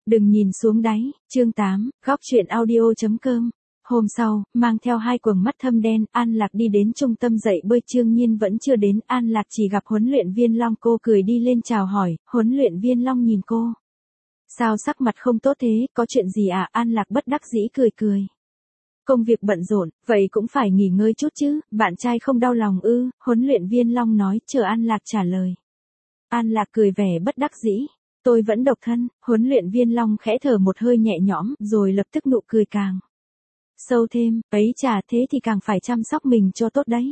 Đừng nhìn xuống đáy, chương 8, góc chuyện audio.com. Hôm sau, mang theo hai quầng mắt thâm đen, An Lạc đi đến trung tâm dạy bơi. Trương Nhiên vẫn chưa đến, An Lạc chỉ gặp huấn luyện viên Long. Cô cười đi lên chào hỏi, huấn luyện viên Long nhìn cô. Sao sắc mặt không tốt thế, có chuyện gì à? An Lạc bất đắc dĩ cười cười. Công việc bận rộn, vậy cũng phải nghỉ ngơi chút chứ, bạn trai không đau lòng ư? Huấn luyện viên Long nói, chờ An Lạc trả lời. An Lạc cười vẻ bất đắc dĩ. Tôi vẫn độc thân. Huấn luyện viên Long khẽ thở một hơi nhẹ nhõm, rồi lập tức nụ cười càng sâu thêm, ấy chà, thế thì càng phải chăm sóc mình cho tốt đấy.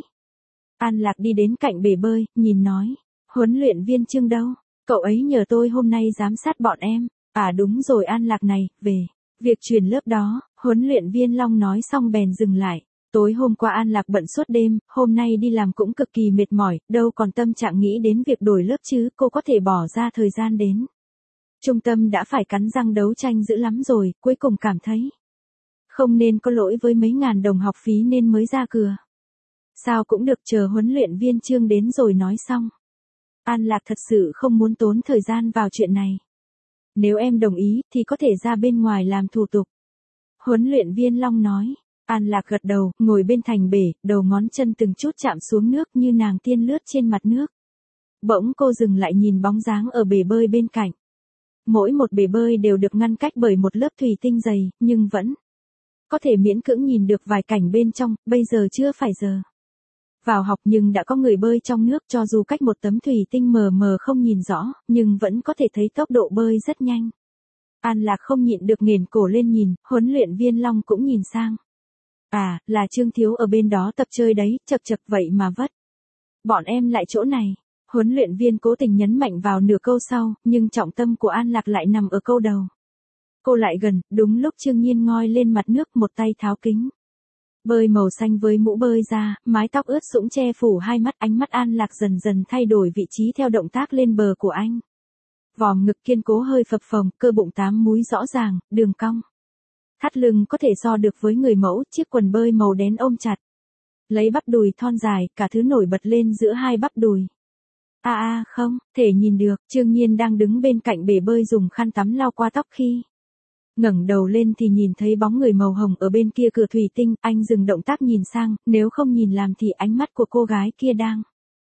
An Lạc đi đến cạnh bể bơi, nhìn nói, huấn luyện viên Trương đâu? Cậu ấy nhờ tôi hôm nay giám sát bọn em. À đúng rồi An Lạc này, về việc truyền lớp đó, huấn luyện viên Long nói xong bèn dừng lại. Tối hôm qua An Lạc bận suốt đêm, hôm nay đi làm cũng cực kỳ mệt mỏi, đâu còn tâm trạng nghĩ đến việc đổi lớp chứ, cô có thể bỏ ra thời gian đến trung tâm đã phải cắn răng đấu tranh dữ lắm rồi, cuối cùng cảm thấy không nên có lỗi với mấy ngàn đồng học phí nên mới ra cửa. Sao cũng được, chờ huấn luyện viên Trương đến rồi nói xong. An Lạc thật sự không muốn tốn thời gian vào chuyện này. Nếu em đồng ý thì có thể ra bên ngoài làm thủ tục. Huấn luyện viên Long nói. An Lạc gật đầu, ngồi bên thành bể, đầu ngón chân từng chút chạm xuống nước như nàng tiên lướt trên mặt nước. Bỗng cô dừng lại nhìn bóng dáng ở bể bơi bên cạnh. Mỗi một bể bơi đều được ngăn cách bởi một lớp thủy tinh dày, nhưng vẫn có thể miễn cưỡng nhìn được vài cảnh bên trong. Bây giờ chưa phải giờ vào học nhưng đã có người bơi trong nước, cho dù cách một tấm thủy tinh mờ mờ không nhìn rõ, nhưng vẫn có thể thấy tốc độ bơi rất nhanh. An Lạc không nhịn được nghển cổ lên nhìn, huấn luyện viên Long cũng nhìn sang. À, là Trương Thiếu ở bên đó tập chơi đấy, chật chật vậy mà vất. Bọn em lại chỗ này. Huấn luyện viên cố tình nhấn mạnh vào nửa câu sau, nhưng trọng tâm của An Lạc lại nằm ở câu đầu. Cô lại gần, đúng lúc Trương Nhiên ngoi lên mặt nước, một tay tháo kính bơi màu xanh với mũ bơi ra, mái tóc ướt sũng che phủ hai mắt. Ánh mắt An Lạc dần dần thay đổi vị trí theo động tác lên bờ của anh. Vòm ngực kiên cố hơi phập phồng, cơ bụng 8 múi rõ ràng, đường cong thắt lưng có thể so được với người mẫu, chiếc quần bơi màu đen ôm chặt lấy bắp đùi thon dài, cả thứ nổi bật lên giữa hai bắp đùi. Không, thể nhìn được. Trương Nhiên đang đứng bên cạnh bể bơi dùng khăn tắm lau qua tóc, khi ngẩng đầu lên thì nhìn thấy bóng người màu hồng ở bên kia cửa thủy tinh. Anh dừng động tác nhìn sang, nếu không nhìn làm thì ánh mắt của cô gái kia đang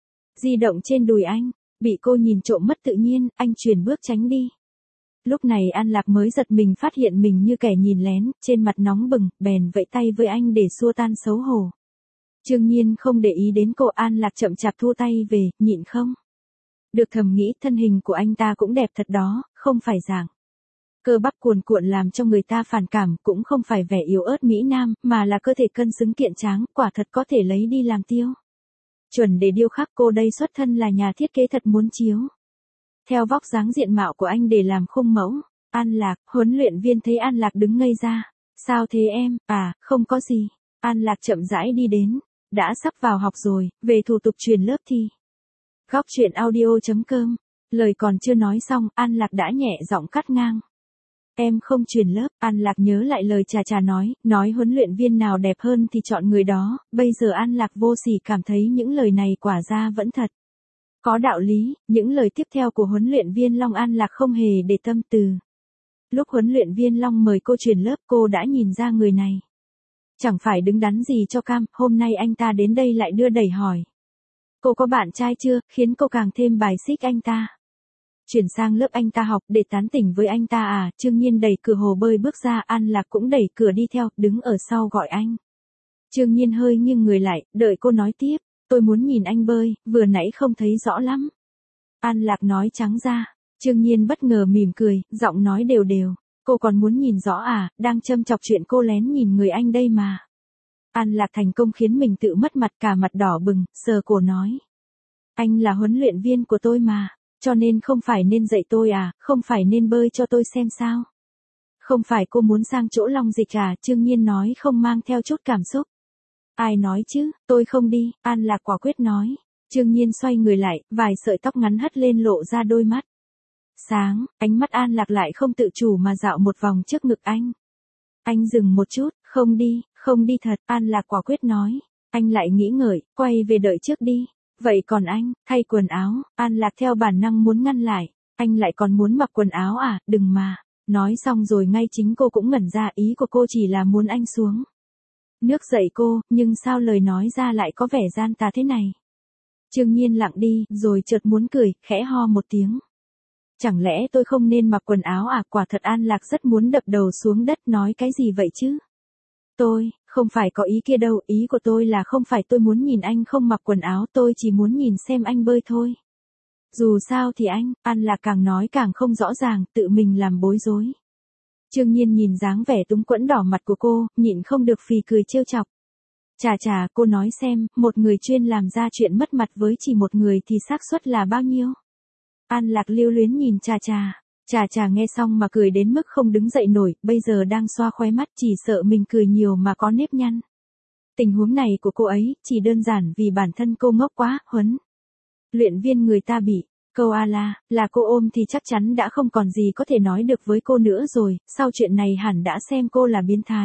di động trên đùi anh. Bị cô nhìn trộm mất tự nhiên, anh chuyển bước tránh đi. Lúc này An Lạc mới giật mình phát hiện mình như kẻ nhìn lén, trên mặt nóng bừng, bèn vẫy tay với anh để xua tan xấu hổ. Trương Nhiên không để ý đến cô. An Lạc chậm chạp thua tay về, nhịn không được thầm nghĩ, thân hình của anh ta cũng đẹp thật đó, không phải dạng cơ bắp cuồn cuộn làm cho người ta phản cảm, cũng không phải vẻ yếu ớt mỹ nam, mà là cơ thể cân xứng kiện tráng, quả thật có thể lấy đi làm tiêu chuẩn để điêu khắc. Cô đây xuất thân là nhà thiết kế thật muốn chiếu theo vóc dáng diện mạo của anh để làm khung mẫu. An Lạc, huấn luyện viên thấy An Lạc đứng ngây ra. Sao thế em? À, không có gì. An Lạc chậm rãi đi đến. Đã sắp vào học rồi, về thủ tục truyền lớp thì. Góc chuyện audio.com. Lời còn chưa nói xong, An Lạc đã nhẹ giọng cắt ngang. Em không truyền lớp. An Lạc nhớ lại lời Trà nói huấn luyện viên nào đẹp hơn thì chọn người đó. Bây giờ An Lạc vô sỉ cảm thấy những lời này quả ra vẫn thật có đạo lý. Những lời tiếp theo của huấn luyện viên Long An Lạc không hề để tâm. Từ lúc huấn luyện viên Long mời cô truyền lớp, cô đã nhìn ra người này chẳng phải đứng đắn gì cho cam. Hôm nay anh ta đến đây lại đưa đẩy hỏi cô có bạn trai chưa, khiến cô càng thêm bài xích anh ta. Chuyển sang lớp anh ta học để tán tỉnh với anh ta à? Trương Nhiên đẩy cửa hồ bơi bước ra, An Lạc cũng đẩy cửa đi theo, đứng ở sau gọi anh. Trương Nhiên hơi nghiêng người lại, đợi cô nói tiếp. Tôi muốn nhìn anh bơi, vừa nãy không thấy rõ lắm. An Lạc nói trắng ra. Trương Nhiên bất ngờ mỉm cười, giọng nói đều đều. Cô còn muốn nhìn rõ à? Đang châm chọc chuyện cô lén nhìn người anh đây mà. An Lạc thành công khiến mình tự mất mặt, cả mặt đỏ bừng, sờ cổ nói. Anh là huấn luyện viên của tôi mà, cho nên không phải nên dạy tôi à, không phải nên bơi cho tôi xem sao? Không phải cô muốn sang chỗ Long Dịch à? Trương Nhiên nói không mang theo chút cảm xúc. Ai nói chứ, tôi không đi. An Lạc quả quyết nói. Trương Nhiên xoay người lại, vài sợi tóc ngắn hất lên lộ ra đôi mắt sáng. Ánh mắt An Lạc lại không tự chủ mà dạo một vòng trước ngực anh. Anh dừng một chút, không đi thật. An Lạc quả quyết nói. Anh lại nghĩ ngợi, quay về đợi trước đi. Vậy còn anh, thay quần áo. An Lạc theo bản năng muốn ngăn lại. Anh lại còn muốn mặc quần áo à? Đừng mà. Nói xong rồi ngay chính cô cũng ngẩn ra, ý của cô chỉ là muốn anh xuống nước dạy cô, nhưng sao lời nói ra lại có vẻ gian tà thế này. Trương Nhiên lặng đi, rồi chợt muốn cười, khẽ ho một tiếng. Chẳng lẽ tôi không nên mặc quần áo à? Quả thật An Lạc rất muốn đập đầu xuống đất, nói cái gì vậy chứ? Tôi, không phải có ý kia đâu, ý của tôi là không phải tôi muốn nhìn anh không mặc quần áo, tôi chỉ muốn nhìn xem anh bơi thôi. Dù sao thì anh, An Lạc càng nói càng không rõ ràng, tự mình làm bối rối. Trương Nhiên nhìn dáng vẻ túng quẫn đỏ mặt của cô, nhịn không được phì cười trêu chọc. Chà, cô nói xem, một người chuyên làm ra chuyện mất mặt với chỉ một người thì xác suất là bao nhiêu? An Lạc lưu luyến nhìn Chà nghe xong mà cười đến mức không đứng dậy nổi, bây giờ đang xoa khóe mắt, chỉ sợ mình cười nhiều mà có nếp nhăn. Tình huống này của cô ấy, chỉ đơn giản vì bản thân cô ngốc quá, huấn luyện viên người ta bị câu a là cô ôm thì chắc chắn đã không còn gì có thể nói được với cô nữa rồi, sau chuyện này hẳn đã xem cô là biến thái.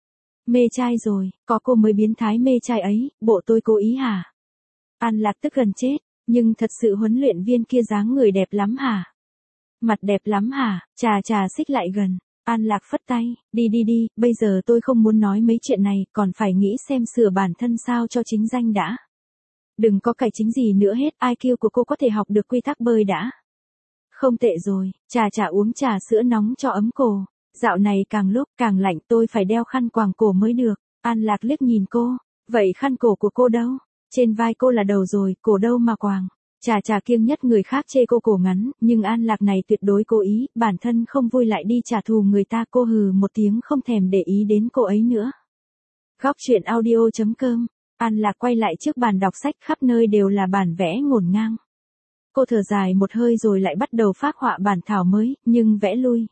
Mê trai rồi, có cô mới biến thái mê trai ấy, bộ tôi cố ý hả? An Lạc tức gần chết, nhưng thật sự huấn luyện viên kia dáng người đẹp lắm hả? Mặt đẹp lắm hả? Chà xích lại gần. An Lạc phất tay, đi, bây giờ tôi không muốn nói mấy chuyện này, còn phải nghĩ xem sửa bản thân sao cho chính danh đã. Đừng có cải chính gì nữa hết, IQ của cô có thể học được quy tắc bơi đã. Không tệ rồi, chà uống trà sữa nóng cho ấm cổ. Dạo này càng lúc càng lạnh, tôi phải đeo khăn quàng cổ mới được. An Lạc liếc nhìn cô, vậy khăn cổ của cô đâu? Trên vai cô là đầu rồi, cổ đâu mà quàng. Chà kiêng nhất người khác chê cô cổ ngắn, nhưng An Lạc này tuyệt đối cố ý, bản thân không vui lại đi trả thù người ta. Cô hừ một tiếng không thèm để ý đến cô ấy nữa. Góc truyện audio.com. An Lạc quay lại trước bàn đọc sách, khắp nơi đều là bản vẽ ngổn ngang. Cô thở dài một hơi rồi lại bắt đầu phác họa bản thảo mới, nhưng vẽ lui.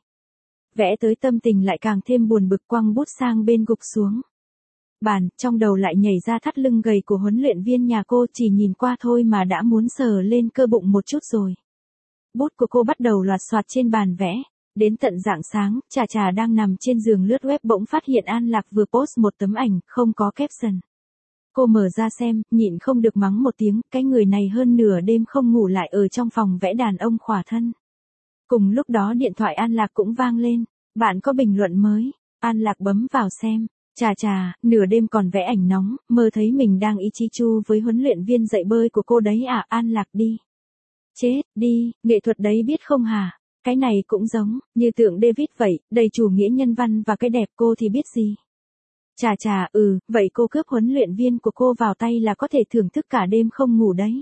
Vẽ tới tâm tình lại càng thêm buồn bực, quăng bút sang bên gục xuống bàn, trong đầu lại nhảy ra thắt lưng gầy của huấn luyện viên nhà cô, chỉ nhìn qua thôi mà đã muốn sờ lên cơ bụng một chút rồi. Bút của cô bắt đầu loạt soạt trên bàn vẽ, đến tận rạng sáng, Chà đang nằm trên giường lướt web bỗng phát hiện An Lạc vừa post một tấm ảnh, không có caption. Cô mở ra xem, nhịn không được mắng một tiếng, cái người này hơn nửa đêm không ngủ lại ở trong phòng vẽ đàn ông khỏa thân. Cùng lúc đó điện thoại An Lạc cũng vang lên, bạn có bình luận mới, An Lạc bấm vào xem. Chà, nửa đêm còn vẽ ảnh nóng, mơ thấy mình đang ý chi chu với huấn luyện viên dạy bơi của cô đấy à? An Lạc đi. Chết, đi, nghệ thuật đấy biết không hả? Cái này cũng giống, như tượng David vậy, đầy chủ nghĩa nhân văn và cái đẹp, cô thì biết gì? Chà, vậy cô cướp huấn luyện viên của cô vào tay là có thể thưởng thức cả đêm không ngủ đấy.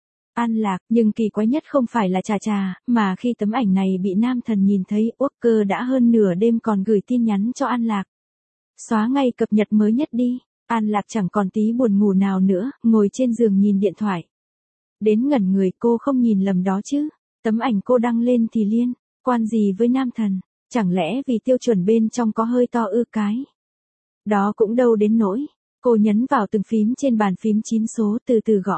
An Lạc, nhưng kỳ quái nhất không phải là Chà, mà khi tấm ảnh này bị nam thần nhìn thấy, Walker đã hơn nửa đêm còn gửi tin nhắn cho An Lạc. Xóa ngay cập nhật mới nhất đi. An Lạc chẳng còn tí buồn ngủ nào nữa, ngồi trên giường nhìn điện thoại. Đến ngẩn người, cô không nhìn lầm đó chứ. Tấm ảnh cô đăng lên thì liên quan gì với nam thần? Chẳng lẽ vì tiêu chuẩn bên trong có hơi to ư cái? Đó cũng đâu đến nỗi. Cô nhấn vào từng phím trên bàn phím 9 số, từ từ gõ.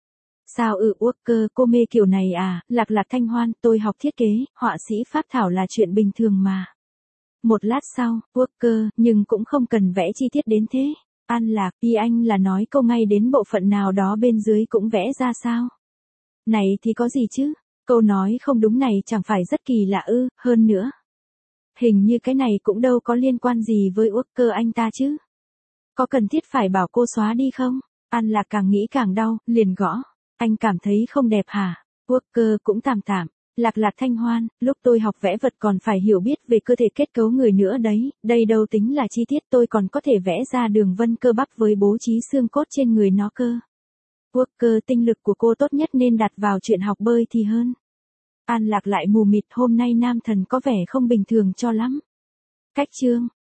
Sao Walker, cô mê kiểu này à? Lạc Thanh Hoan, tôi học thiết kế, họa sĩ phác thảo là chuyện bình thường mà. Một lát sau, Walker, nhưng cũng không cần vẽ chi tiết đến thế. An Lạc, ý anh là nói cô ngay đến bộ phận nào đó bên dưới cũng vẽ ra sao? Này thì có gì chứ? Câu nói không đúng này chẳng phải rất kỳ lạ ư? Hơn nữa, hình như cái này cũng đâu có liên quan gì với Walker anh ta chứ? Có cần thiết phải bảo cô xóa đi không? An Lạc càng nghĩ càng đau, liền gõ. Anh cảm thấy không đẹp hả? Walker cũng tạm. Lạc Thanh Hoan, lúc tôi học vẽ vật còn phải hiểu biết về cơ thể kết cấu người nữa đấy, đây đâu tính là chi tiết, tôi còn có thể vẽ ra đường vân cơ bắp với bố trí xương cốt trên người nó cơ. Walker, tinh lực của cô tốt nhất nên đặt vào chuyện học bơi thì hơn. An Lạc lại mù mịt, hôm nay nam thần có vẻ không bình thường cho lắm. Cách chương